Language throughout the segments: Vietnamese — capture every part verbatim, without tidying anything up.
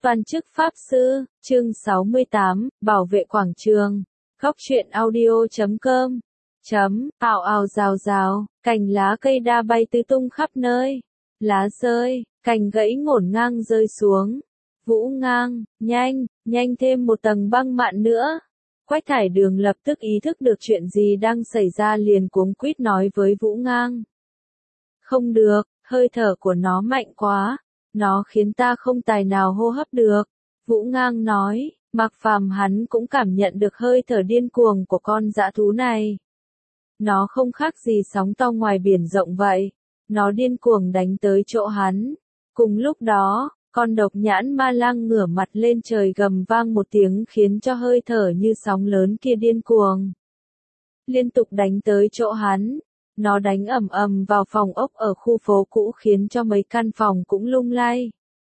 Toàn chức Pháp Sư, chương sáu mươi tám, Bảo vệ quảng trường. Góc truyện audio chấm com. Chấm, ào ào rào rào, cành lá cây đa bay tứ tung khắp nơi. Lá rơi, cành gãy ngổn ngang rơi xuống. Vũ ngang, nhanh, nhanh thêm một tầng băng mạn nữa. Quách Thải Đường lập tức ý thức được chuyện gì đang xảy ra liền cuống quýt nói với Vũ Ngang. Không được, hơi thở của nó mạnh quá. Nó khiến ta không tài nào hô hấp được. Vũ Ngang nói, Mạc Phàm hắn cũng cảm nhận được hơi thở điên cuồng của con dã thú này. Nó không khác gì sóng to ngoài biển rộng vậy. Nó điên cuồng đánh tới chỗ hắn. Cùng lúc đó, con độc nhãn ma lang ngửa mặt lên trời gầm vang một tiếng khiến cho hơi thở như sóng lớn kia điên cuồng. Liên tục đánh tới chỗ hắn. Nó đánh ầm ầm vào phòng ốc ở khu phố cũ khiến cho mấy căn phòng cũng lung lay.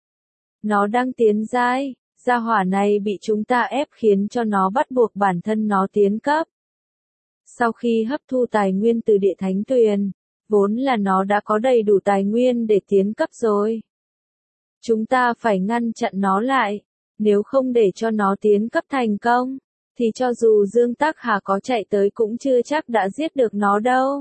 Nó đang tiến giai, gia hỏa này bị chúng ta ép khiến cho nó bắt buộc bản thân nó tiến cấp. Sau khi hấp thu tài nguyên từ địa thánh tuyền, vốn là nó đã có đầy đủ tài nguyên để tiến cấp rồi. Chúng ta phải ngăn chặn nó lại, nếu không để cho nó tiến cấp thành công, thì cho dù Dương Tác Hà có chạy tới cũng chưa chắc đã giết được nó đâu.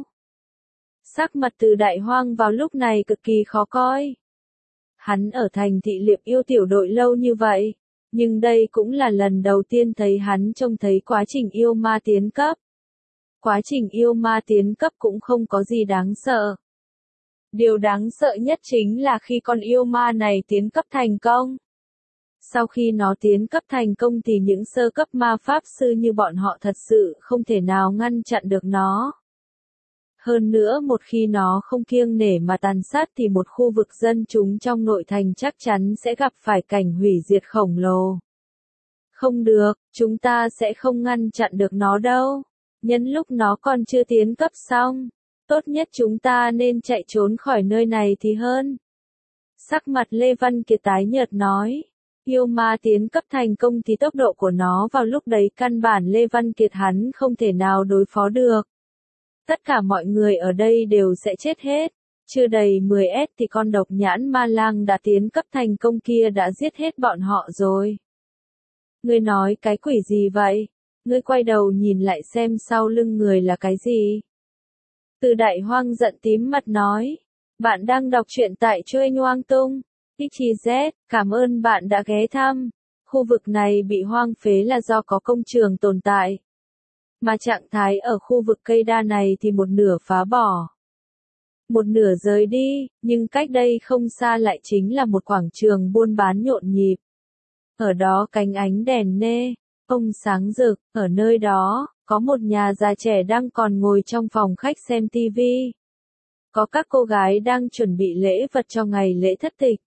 Sắc mặt Từ Đại Hoang vào lúc này cực kỳ khó coi. Hắn ở thành thị Liệp Yêu tiểu đội lâu như vậy, nhưng đây cũng là lần đầu tiên thấy hắn trông thấy quá trình yêu ma tiến cấp. Quá trình yêu ma tiến cấp cũng không có gì đáng sợ. Điều đáng sợ nhất chính là khi con yêu ma này tiến cấp thành công. Sau khi nó tiến cấp thành công thì những sơ cấp ma pháp sư như bọn họ thật sự không thể nào ngăn chặn được nó. Hơn nữa một khi nó không kiêng nể mà tàn sát thì một khu vực dân chúng trong nội thành chắc chắn sẽ gặp phải cảnh hủy diệt khổng lồ. Không được, chúng ta sẽ không ngăn chặn được nó đâu. Nhân lúc nó còn chưa tiến cấp xong, tốt nhất chúng ta nên chạy trốn khỏi nơi này thì hơn. Sắc mặt Lê Văn Kiệt tái nhợt nói, yêu ma tiến cấp thành công thì tốc độ của nó vào lúc đấy căn bản Lê Văn Kiệt hắn không thể nào đối phó được. Tất cả mọi người ở đây đều sẽ chết hết. Chưa đầy mười S thì con độc nhãn ma lang đã tiến cấp thành công kia đã giết hết bọn họ rồi. Ngươi nói cái quỷ gì vậy? Ngươi quay đầu nhìn lại xem sau lưng người là cái gì? Từ Đại Hoang giận tím mặt nói. Bạn đang đọc truyện tại Chuên Hoang Tung. ích Z, cảm ơn bạn đã ghé thăm. Khu vực này bị hoang phế là do có công trường tồn tại. Mà trạng thái ở khu vực cây đa này thì một nửa phá bỏ. Một nửa rời đi, nhưng cách đây không xa lại chính là một quảng trường buôn bán nhộn nhịp. Ở đó cánh ánh đèn nê, ông sáng rực, ở nơi đó, có một nhà già trẻ đang còn ngồi trong phòng khách xem tivi. Có các cô gái đang chuẩn bị lễ vật cho ngày lễ thất tịch.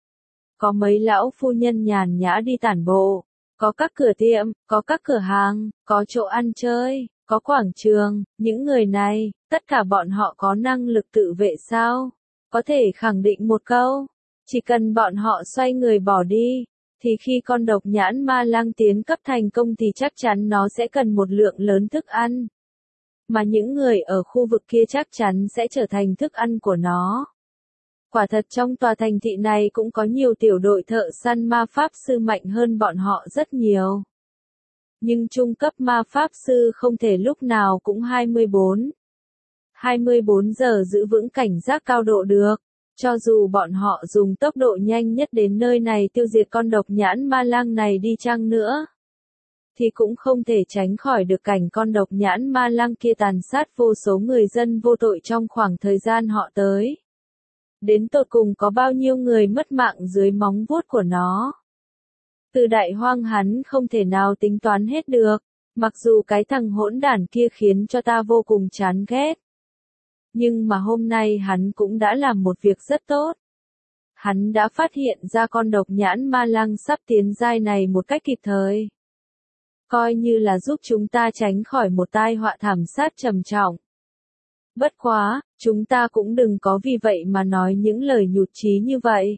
Có mấy lão phu nhân nhàn nhã đi tản bộ. Có các cửa tiệm, có các cửa hàng, có chỗ ăn chơi, có quảng trường, những người này, tất cả bọn họ có năng lực tự vệ sao? Có thể khẳng định một câu, chỉ cần bọn họ xoay người bỏ đi, thì khi con độc nhãn ma lang tiến cấp thành công thì chắc chắn nó sẽ cần một lượng lớn thức ăn. Mà những người ở khu vực kia chắc chắn sẽ trở thành thức ăn của nó. Quả thật trong tòa thành thị này cũng có nhiều tiểu đội thợ săn ma pháp sư mạnh hơn bọn họ rất nhiều. Nhưng trung cấp ma pháp sư không thể lúc nào cũng hai mươi bốn. hai mươi bốn giờ giữ vững cảnh giác cao độ được. Cho dù bọn họ dùng tốc độ nhanh nhất đến nơi này tiêu diệt con độc nhãn ma lang này đi chăng nữa, thì cũng không thể tránh khỏi được cảnh con độc nhãn ma lang kia tàn sát vô số người dân vô tội trong khoảng thời gian họ tới. Đến tột cùng có bao nhiêu người mất mạng dưới móng vuốt của nó. Từ Đại Hoang hắn không thể nào tính toán hết được, mặc dù cái thằng hỗn đản kia khiến cho ta vô cùng chán ghét. Nhưng mà hôm nay hắn cũng đã làm một việc rất tốt. Hắn đã phát hiện ra con độc nhãn ma lang sắp tiến giai này một cách kịp thời. Coi như là giúp chúng ta tránh khỏi một tai họa thảm sát trầm trọng. Bất quá, chúng ta cũng đừng có vì vậy mà nói những lời nhụt chí như vậy.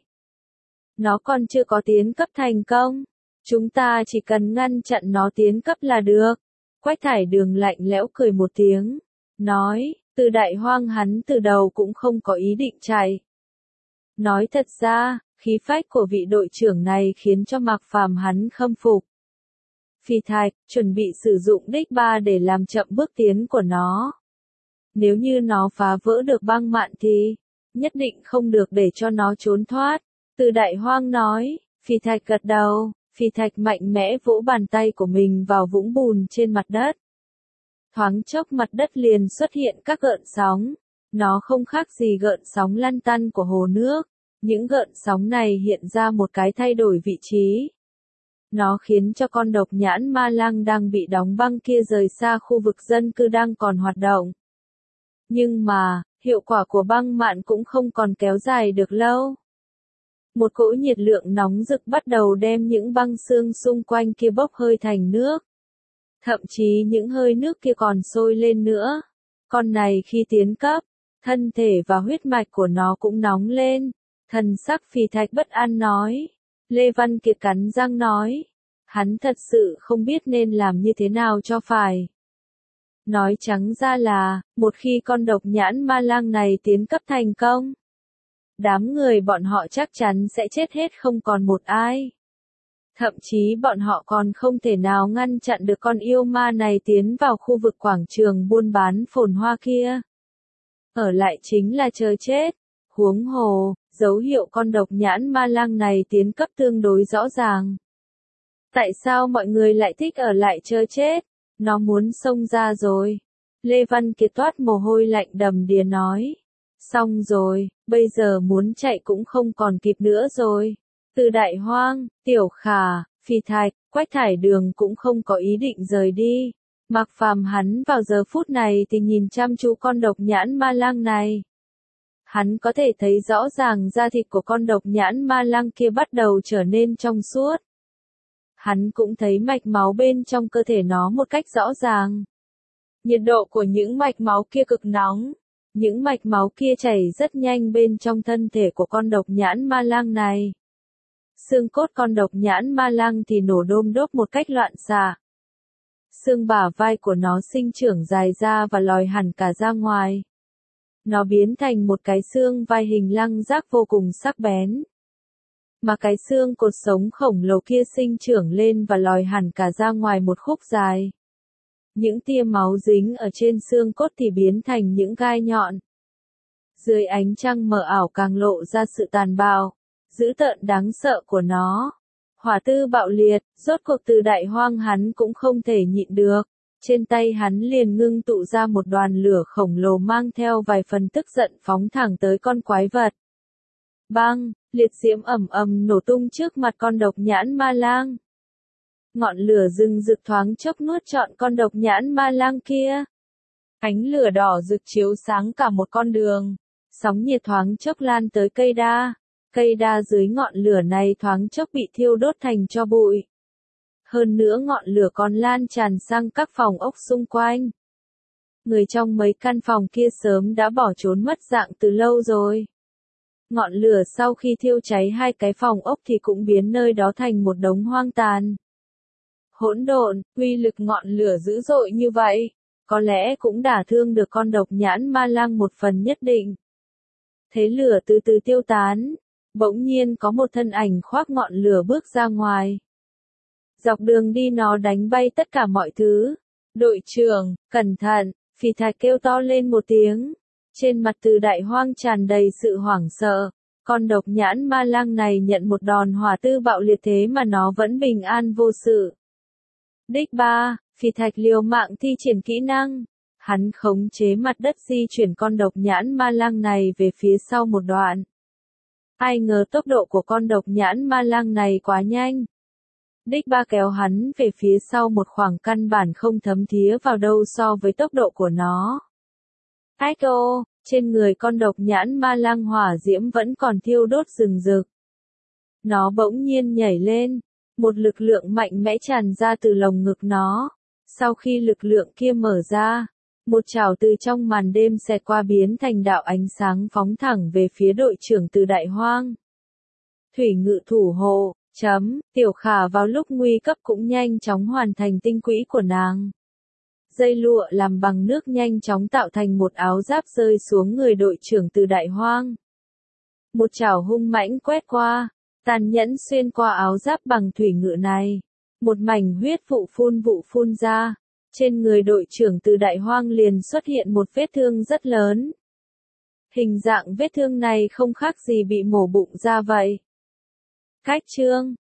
Nó còn chưa có tiến cấp thành công. Chúng ta chỉ cần ngăn chặn nó tiến cấp là được. Quách Thải Đường lạnh lẽo cười một tiếng. Nói, Từ Đại Hoang hắn từ đầu cũng không có ý định chạy. Nói thật ra, Khí phách của vị đội trưởng này khiến cho Mạc Phàm hắn khâm phục. Phi thạch, chuẩn bị sử dụng đích ba để làm chậm bước tiến của nó. Nếu như nó phá vỡ được băng mạn thì, nhất định không được để cho nó trốn thoát. Từ Đại Hoang nói, Phi thạch gật đầu, Phi thạch mạnh mẽ vỗ bàn tay của mình vào vũng bùn trên mặt đất. Thoáng chốc mặt đất liền xuất hiện các gợn sóng. Nó không khác gì gợn sóng lăn tăn của hồ nước. Những gợn sóng này hiện ra một cái thay đổi vị trí. Nó khiến cho con độc nhãn ma lang đang bị đóng băng kia rời xa khu vực dân cư đang còn hoạt động. Nhưng mà, hiệu quả của băng mạn cũng không còn kéo dài được lâu. Một cỗ nhiệt lượng nóng rực bắt đầu đem những băng xương xung quanh kia bốc hơi thành nước. Thậm chí những hơi nước kia còn sôi lên nữa. Con này khi tiến cấp, thân thể và huyết mạch của nó cũng nóng lên. Thần sắc Phi thạch bất an nói. Lê Văn Kiệt cắn răng nói. Hắn thật sự không biết nên làm như thế nào cho phải. Nói trắng ra là, một khi con độc nhãn ma lang này tiến cấp thành công, đám người bọn họ chắc chắn sẽ chết hết không còn một ai. Thậm chí bọn họ còn không thể nào ngăn chặn được con yêu ma này tiến vào khu vực quảng trường buôn bán phồn hoa kia. Ở lại chính là chờ chết. Huống hồ, dấu hiệu con độc nhãn ma lang này tiến cấp tương đối rõ ràng. Tại sao mọi người lại thích ở lại chờ chết? Nó muốn xông ra rồi. Lê Văn Kiệt toát mồ hôi lạnh đầm đìa nói. Xong rồi, bây giờ muốn chạy cũng không còn kịp nữa rồi. Từ Đại Hoang, Tiểu Khả, Phi thạch, Quách Thải Đường cũng không có ý định rời đi. Mạc Phàm hắn vào giờ phút này thì nhìn chăm chú con độc nhãn ma lang này. Hắn có thể thấy rõ ràng da thịt của con độc nhãn ma lang kia bắt đầu trở nên trong suốt. Hắn cũng thấy mạch máu bên trong cơ thể nó một cách rõ ràng. Nhiệt độ của những mạch máu kia cực nóng. Những mạch máu kia chảy rất nhanh bên trong thân thể của con độc nhãn ma lang này. Xương cốt con độc nhãn ma lang thì nổ đôm đốp một cách loạn xạ. Xương bả vai của nó sinh trưởng dài ra và lòi hẳn cả ra ngoài. Nó biến thành một cái xương vai hình lăng giác vô cùng sắc bén. Mà cái xương cột sống khổng lồ kia sinh trưởng lên và lòi hẳn cả ra ngoài một khúc dài. Những tia máu dính ở trên xương cốt thì biến thành những gai nhọn. Dưới ánh trăng mờ ảo càng lộ ra sự tàn bạo, dữ tợn đáng sợ của nó. Hỏa tư bạo liệt, rốt cuộc Từ Đại Hoang hắn cũng không thể nhịn được. Trên tay hắn liền ngưng tụ ra một đoàn lửa khổng lồ mang theo vài phần tức giận phóng thẳng tới con quái vật. Bang, liệt diễm ầm ầm nổ tung trước mặt con độc nhãn ma lang. Ngọn lửa rừng rực thoáng chốc nuốt trọn con độc nhãn ma lang kia. Ánh lửa đỏ rực chiếu sáng cả một con đường. Sóng nhiệt thoáng chốc lan tới cây đa. Cây đa dưới ngọn lửa này thoáng chốc bị thiêu đốt thành tro bụi. Hơn nữa ngọn lửa còn lan tràn sang các phòng ốc xung quanh. Người trong mấy căn phòng kia sớm đã bỏ trốn mất dạng từ lâu rồi. Ngọn lửa sau khi thiêu cháy hai cái phòng ốc thì cũng biến nơi đó thành một đống hoang tàn. Hỗn độn, uy lực ngọn lửa dữ dội như vậy, có lẽ cũng đả thương được con độc nhãn ma lang một phần nhất định. Thế lửa từ từ tiêu tán, bỗng nhiên có một thân ảnh khoác ngọn lửa bước ra ngoài. Dọc đường đi nó đánh bay tất cả mọi thứ. Đội trưởng, cẩn thận, Phi thạch kêu to lên một tiếng. Trên mặt Từ Đại Hoang tràn đầy sự hoảng sợ. Con độc nhãn ma lang này nhận một đòn hỏa tư bạo liệt thế mà nó vẫn bình an vô sự. Đích ba, Phi thạch liều mạng thi triển kỹ năng. Hắn khống chế mặt đất di chuyển con độc nhãn ma lang này về phía sau một đoạn. Ai ngờ tốc độ của con độc nhãn ma lang này quá nhanh. Đích ba kéo hắn về phía sau một khoảng căn bản không thấm thía vào đâu so với tốc độ của nó. Ách ô, trên người con độc nhãn ma lang hỏa diễm vẫn còn thiêu đốt rừng rực. Nó bỗng nhiên nhảy lên, một lực lượng mạnh mẽ tràn ra từ lồng ngực nó. Sau khi lực lượng kia mở ra, một chảo từ trong màn đêm xẹt qua biến thành đạo ánh sáng phóng thẳng về phía đội trưởng Từ Đại Hoang. Thủy ngự thủ hộ. Chấm, Tiểu Khả vào lúc nguy cấp cũng nhanh chóng hoàn thành tinh quỹ của nàng. Dây lụa làm bằng nước nhanh chóng tạo thành một áo giáp rơi xuống người đội trưởng Từ Đại Hoang. Một chảo hung mãnh quét qua, tàn nhẫn xuyên qua áo giáp bằng thủy ngự này. Một mảnh huyết vụ phun vụ phun ra. Trên người đội trưởng Từ Đại Hoang liền xuất hiện một vết thương rất lớn. Hình dạng vết thương này không khác gì bị mổ bụng ra vậy. Cách chương